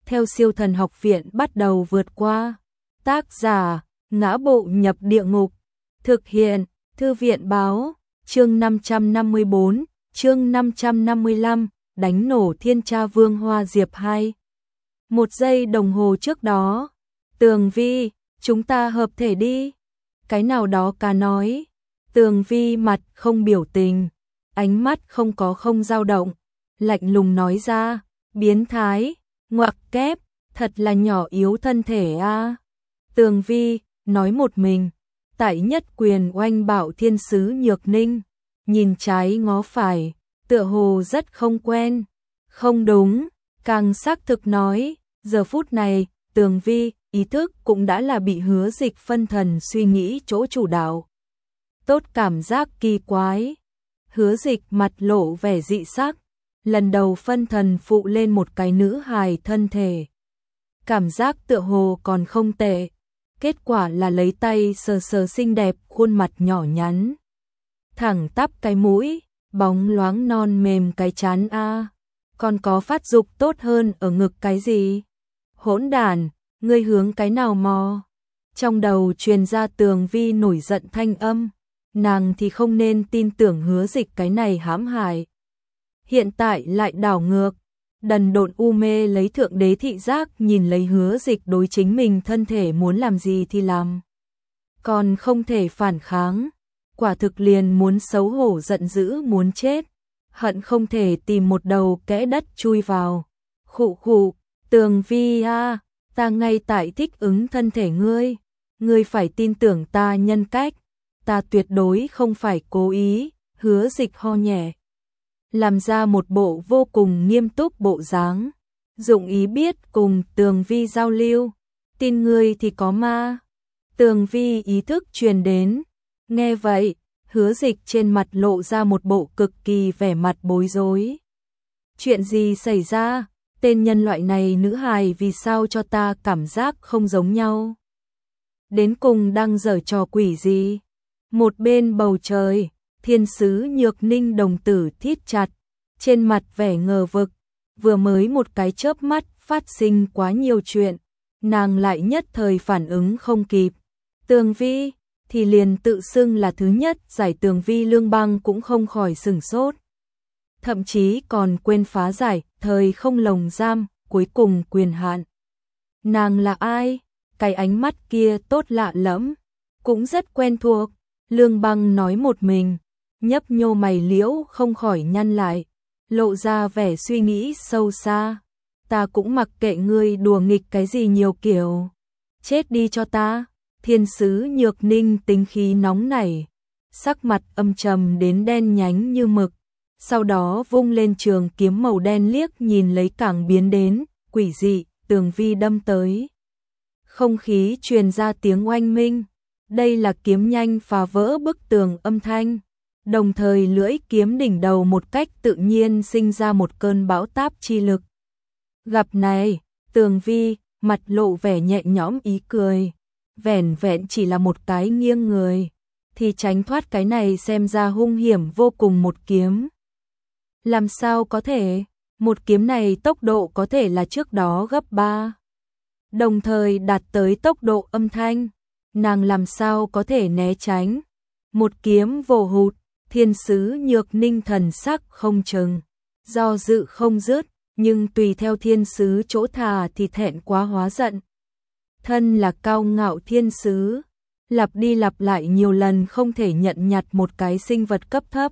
theo Siêu Thần Học Viện bắt đầu vượt qua. Tác giả: Ngã Bộ Nhập Địa Ngục. Thực hiện: Thư viện báo. Chương 554, chương 555, đánh nổ Thiên Tra Vương Hoa Diệp 2. 1 giây đồng hồ trước đó, Tường Vi, chúng ta hợp thể đi. Cái nào đó cá nói. Tường Vi mặt không biểu tình, ánh mắt không dao động, lạnh lùng nói ra, biến thái, ngoặc kép, thật là nhỏ yếu thân thể a. Tường Vi nói một mình, tại nhất quyền oanh bạo thiên sứ Nhược Ninh, nhìn trái ngó phải, tựa hồ rất không quen. Không đúng, càng xác thực nói, giờ phút này, Tường Vi, ý thức cũng đã là bị Hứa Dịch phân thần suy nghĩ chỗ chủ đạo. Tốt cảm giác kỳ quái. Hứa Dịch mặt lộ vẻ dị sắc, lần đầu phân thần phụ lên một cái nữ hài thân thể. Cảm giác tựa hồ còn không tệ. Kết quả là lấy tay sờ sờ xinh đẹp khuôn mặt nhỏ nhắn. Thẳng tắp cái mũi, bóng loáng non mềm cái trán a. Còn có phát dục tốt hơn ở ngực cái gì? Hỗn đản, ngươi hướng cái nào mò? Trong đầu truyền ra Tường Vi nổi giận thanh âm, nàng thì không nên tin tưởng Hứa Dịch cái này hãm hại. Hiện tại lại đảo ngược, đần độn u mê lấy thượng đế thị giác nhìn lấy Hứa Dịch đối chính mình thân thể muốn làm gì thì làm. Còn không thể phản kháng, quả thực liền muốn xấu hổ giận dữ muốn chết, hận không thể tìm một đầu kẽ đất chui vào. Khụ khụ, Tường Vi a, ta ngay tại thích ứng thân thể ngươi phải tin tưởng ta nhân cách, ta tuyệt đối không phải cố ý. Hứa Dịch ho nhẹ, làm ra một bộ vô cùng nghiêm túc bộ dáng, dụng ý biết cùng Tường Vi giao lưu, tin ngươi thì có ma. Tường Vi ý thức truyền đến, nghe vậy, Hứa Dịch trên mặt lộ ra một bộ cực kỳ vẻ mặt bối rối. Chuyện gì xảy ra? Tên nhân loại này nữ hài vì sao cho ta cảm giác không giống nhau? Đến cùng đang giở trò quỷ gì? Một bên bầu trời, thiên sứ Nhược Ninh đồng tử thít chặt, trên mặt vẻ ngờ vực, vừa mới một cái chớp mắt phát sinh quá nhiều chuyện, nàng lại nhất thời phản ứng không kịp. Tường Vi thì liền tự xưng là thứ nhất giải Tường Vi Lương Băng cũng không khỏi sửng sốt. Thậm chí còn quên phá giải thời không lồng giam cuối cùng quyền hạn. Nàng là ai? Cái ánh mắt kia tốt lạ lẫm, cũng rất quen thuộc. Lương Băng nói một mình, nhấp nhô mày liễu không khỏi nhăn lại, lộ ra vẻ suy nghĩ sâu xa. Ta cũng mặc kệ ngươi đùa nghịch cái gì nhiều kiểu, chết đi cho ta. Thiên sứ Nhược Ninh tính khí nóng nảy, sắc mặt âm trầm đến đen nhánh như mực, sau đó vung lên trường kiếm màu đen liếc nhìn lấy càng biến đến quỷ dị Tường Vi đâm tới. Không khí truyền ra tiếng oanh minh, đây là kiếm nhanh phá vỡ bức tường âm thanh, đồng thời lưỡi kiếm đỉnh đầu một cách tự nhiên sinh ra một cơn bão táp chi lực. Gặp này, Tường Vi mặt lộ vẻ nhẹ nhõm ý cười, vẻn vẹn chỉ là một cái nghiêng người thì tránh thoát cái này xem ra hung hiểm vô cùng một kiếm. Làm sao có thể? Một kiếm này tốc độ có thể là trước đó gấp 3. Đồng thời đạt tới tốc độ âm thanh, nàng làm sao có thể né tránh? Một kiếm vồ hụt, thiên sứ Nhược Ninh thần sắc không chừng, do dự không dứt, nhưng tùy theo thiên sứ chỗ thà thì thẹn quá hóa giận. Thân là cao ngạo thiên sứ, lặp đi lặp lại nhiều lần không thể nhận nhặt một cái sinh vật cấp thấp.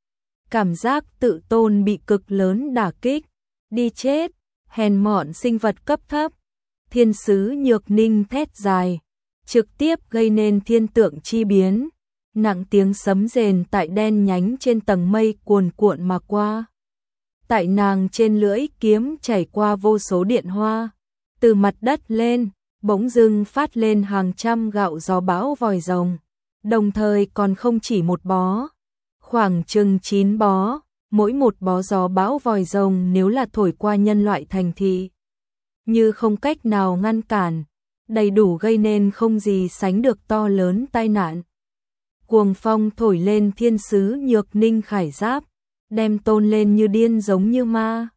Cảm giác tự tôn bị cực lớn đả kích, đi chết, hèn mọn sinh vật cấp thấp. Thiên sứ Nhược Ninh thét dài, trực tiếp gây nên thiên tượng chi biến, nặng tiếng sấm rền tại đen nhánh trên tầng mây cuồn cuộn mà qua. Tại nàng trên lưỡi kiếm chảy qua vô số điện hoa, từ mặt đất lên, bỗng dưng phát lên hàng trăm gạo gió bão vòi rồng, đồng thời còn không chỉ một bó, khoảng chừng 9 bó, mỗi một bó gió bão vòi rồng nếu là thổi qua nhân loại thành thị, như không cách nào ngăn cản, đầy đủ gây nên không gì sánh được to lớn tai nạn. Cuồng phong thổi lên thiên sứ Nhược Ninh khải giáp, đem tôn lên như điên giống như ma.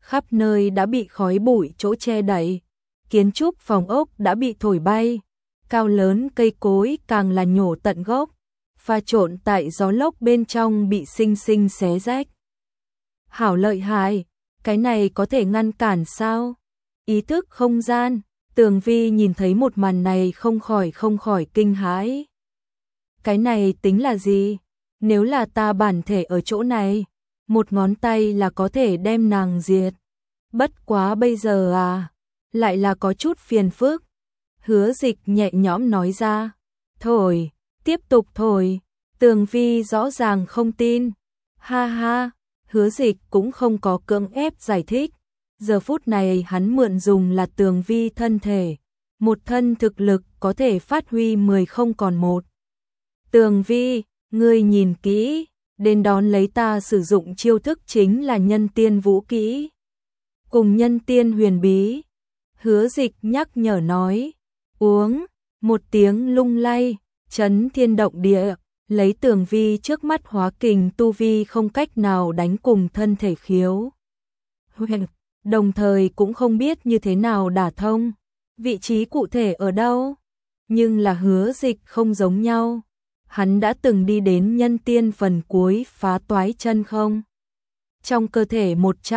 khắp nơi đã bị khói bụi chỗ che đậy, kiến trúc phòng ốc đã bị thổi bay, cao lớn cây cối càng là nhổ tận gốc, pha trộn tại gió lốc bên trong bị sinh sinh xé rách. Hảo lợi hại, cái này có thể ngăn cản sao? Ý thức không gian, Tường Vi nhìn thấy một màn này không khỏi kinh hãi. Cái này tính là gì? Nếu là ta bản thể ở chỗ này, một ngón tay là có thể đem nàng diệt. Bất quá bây giờ lại là có chút phiền phức. Hứa Dịch nhẹ nhõm nói ra. Thổi, tiếp tục thổi. Tường Vi rõ ràng không tin. Ha ha, Hứa Dịch cũng không có cưỡng ép giải thích. Giờ phút này hắn mượn dùng là Tường Vi thân thể. Một thân thực lực có thể phát huy 10 không còn một. Tường Vi, ngươi nhìn kỹ, đến đón lấy ta sử dụng chiêu thức chính là nhân tiên vũ kỹ. Cùng nhân tiên huyền bí. Hứa Dịch nhắc nhở nói. Uống, một tiếng lung lay, chấn thiên động địa, lấy Tường Vi trước mắt hóa kình tu vi không cách nào đánh cùng thân thể khiếu. Đồng thời cũng không biết như thế nào đả thông, vị trí cụ thể ở đâu. Nhưng là Hứa Dịch không giống nhau. Hắn đã từng đi đến nhân tiên phần cuối phá toái chân không. Trong cơ thể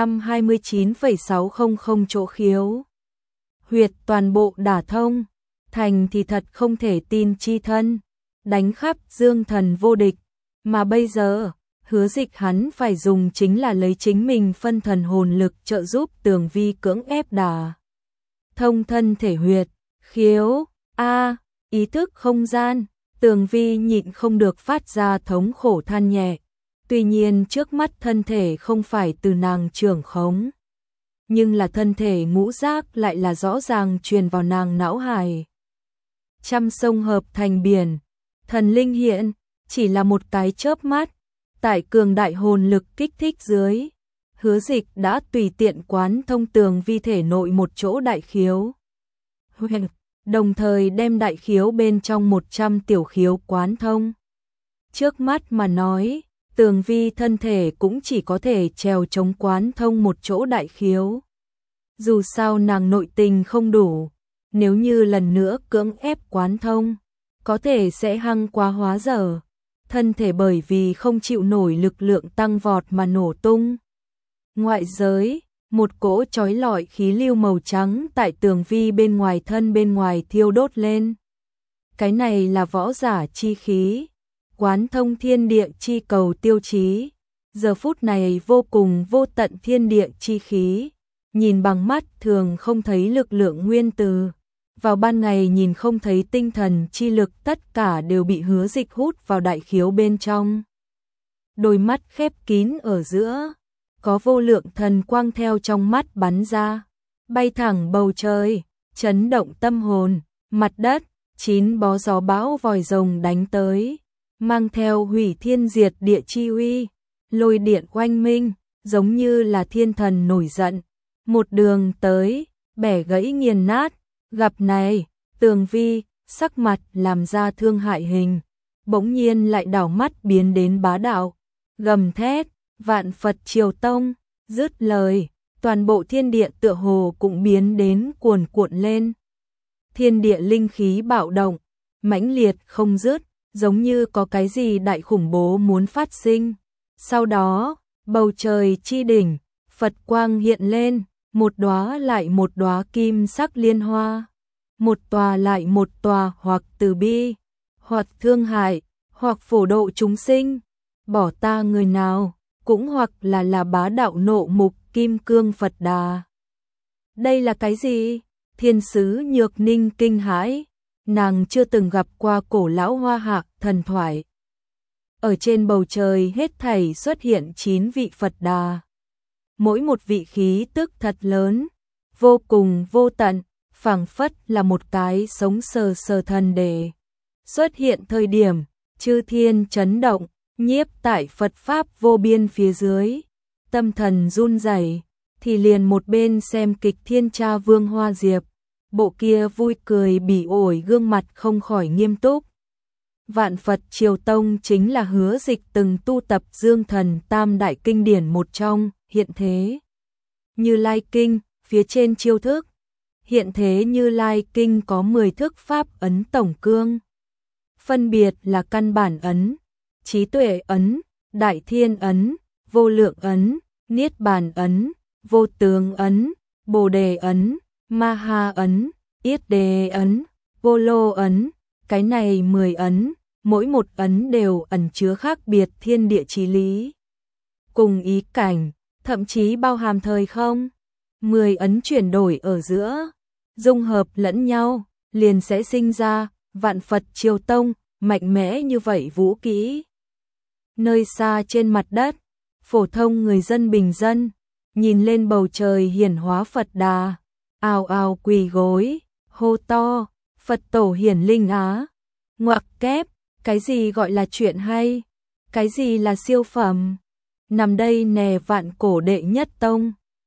129,600 chỗ khiếu. Huyệt toàn bộ đả thông, thành thì thật không thể tin chi thân, đánh khắp dương thần vô địch. Mà bây giờ, Hứa Dịch hắn phải dùng chính là lấy chính mình phân thần hồn lực trợ giúp Tường Vi cưỡng ép đả thông thân thể huyệt, khiếu, ý thức không gian. Tường Vi nhịn không được phát ra thống khổ than nhẹ. Tuy nhiên trước mắt thân thể không phải từ nàng trưởng khống, nhưng là thân thể ngũ giác lại là rõ ràng truyền vào nàng não hài. Trăm sông hợp thành biển, thần linh hiện, chỉ là một cái chớp mắt, tại cường đại hồn lực kích thích dưới, Hứa Dịch đã tùy tiện quán thông Tường Vi thể nội một chỗ đại khiếu. Đồng thời đem đại khiếu bên trong 100 tiểu khiếu quán thông. Trước mắt mà nói, Tường Vi thân thể cũng chỉ có thể trèo chống quán thông một chỗ đại khiếu. Dù sao nàng nội tình không đủ, nếu như lần nữa cưỡng ép quán thông, có thể sẽ hăng quá hóa dở. Thân thể bởi vì không chịu nổi lực lượng tăng vọt mà nổ tung. Ngoại giới, một cỗ chói lọi khí lưu màu trắng tại Tường Vi bên ngoài thiêu đốt lên. Cái này là võ giả chi khí, quán thông thiên địa chi cầu tiêu chí. Giờ phút này vô cùng vô tận thiên địa chi khí, nhìn bằng mắt thường không thấy lực lượng nguyên từ. Vào ban ngày nhìn không thấy tinh thần chi lực, tất cả đều bị Hứa Dịch hút vào đại khiếu bên trong. Đôi mắt khép kín ở giữa, có vô lượng thần quang theo trong mắt bắn ra, bay thẳng bầu trời, chấn động tâm hồn, mặt đất, 9 bó gió bão vòi rồng đánh tới, mang theo hủy thiên diệt địa chi uy, lôi điện oanh minh, giống như là thiên thần nổi giận, một đường tới, bẻ gãy nghiền nát. Gặp này, Tường Vi, sắc mặt làm ra thương hại hình, bỗng nhiên lại đảo mắt biến đến bá đạo, gầm thét, vạn Phật triều tông, dứt lời, toàn bộ thiên địa tựa hồ cũng biến đến cuồn cuộn lên. Thiên địa linh khí bạo động, mãnh liệt không dứt, giống như có cái gì đại khủng bố muốn phát sinh. Sau đó, bầu trời chi đỉnh, Phật quang hiện lên. Một đóa lại một đóa kim sắc liên hoa, một tòa lại một tòa, hoặc từ bi, hoặc thương hại, hoặc phổ độ chúng sinh, bỏ ta người nào, cũng hoặc là bá đạo nộ mục kim cương Phật Đà. Đây là cái gì? Thiên sứ Nhược Ninh kinh hãi, nàng chưa từng gặp qua cổ lão Hoa Hạ thần thoại. Ở trên bầu trời hết thảy xuất hiện 9 vị Phật Đà. Mỗi một vị khí tức thật lớn, vô cùng vô tận, phảng phất là một cái sống sờ sờ thần đề. Xuất hiện thời điểm, chư thiên chấn động, nhiếp tại Phật Pháp vô biên phía dưới. Tâm thần run rẩy, thì liền một bên xem kịch Thiên Cha Vương Hoa Diệp. Bộ kia vui cười bỉ ổi gương mặt không khỏi nghiêm túc. Vạn Phật Triều Tông chính là Hứa Dịch từng tu tập Dương Thần Tam Đại Kinh Điển một trong, hiện thế. Như Lai Kinh, phía trên chiêu thức. Hiện thế Như Lai Kinh có 10 thức pháp ấn tổng cương. Phân biệt là căn bản ấn, trí tuệ ấn, đại thiên ấn, vô lượng ấn, niết bàn ấn, vô tướng ấn, bồ đề ấn, ma ha ấn, yết đề ấn, vô lô ấn. Cái này 10 ấn, mỗi một ấn đều ẩn chứa khác biệt thiên địa chí lý. Cùng ý cảnh, thậm chí bao hàm thời không. 10 ấn chuyển đổi ở giữa, dung hợp lẫn nhau, liền sẽ sinh ra Vạn Phật Triều Tông, mạnh mẽ như vậy vũ kỹ. Nơi xa trên mặt đất, phổ thông người dân bình dân, nhìn lên bầu trời hiển hóa Phật Đà, ào ào quỳ gối, hô to, Phật tổ hiển linh á. Ngoặc kép, cái gì gọi là chuyện hay? Cái gì là siêu phẩm? Nằm đây nè vạn cổ đệ nhất tông.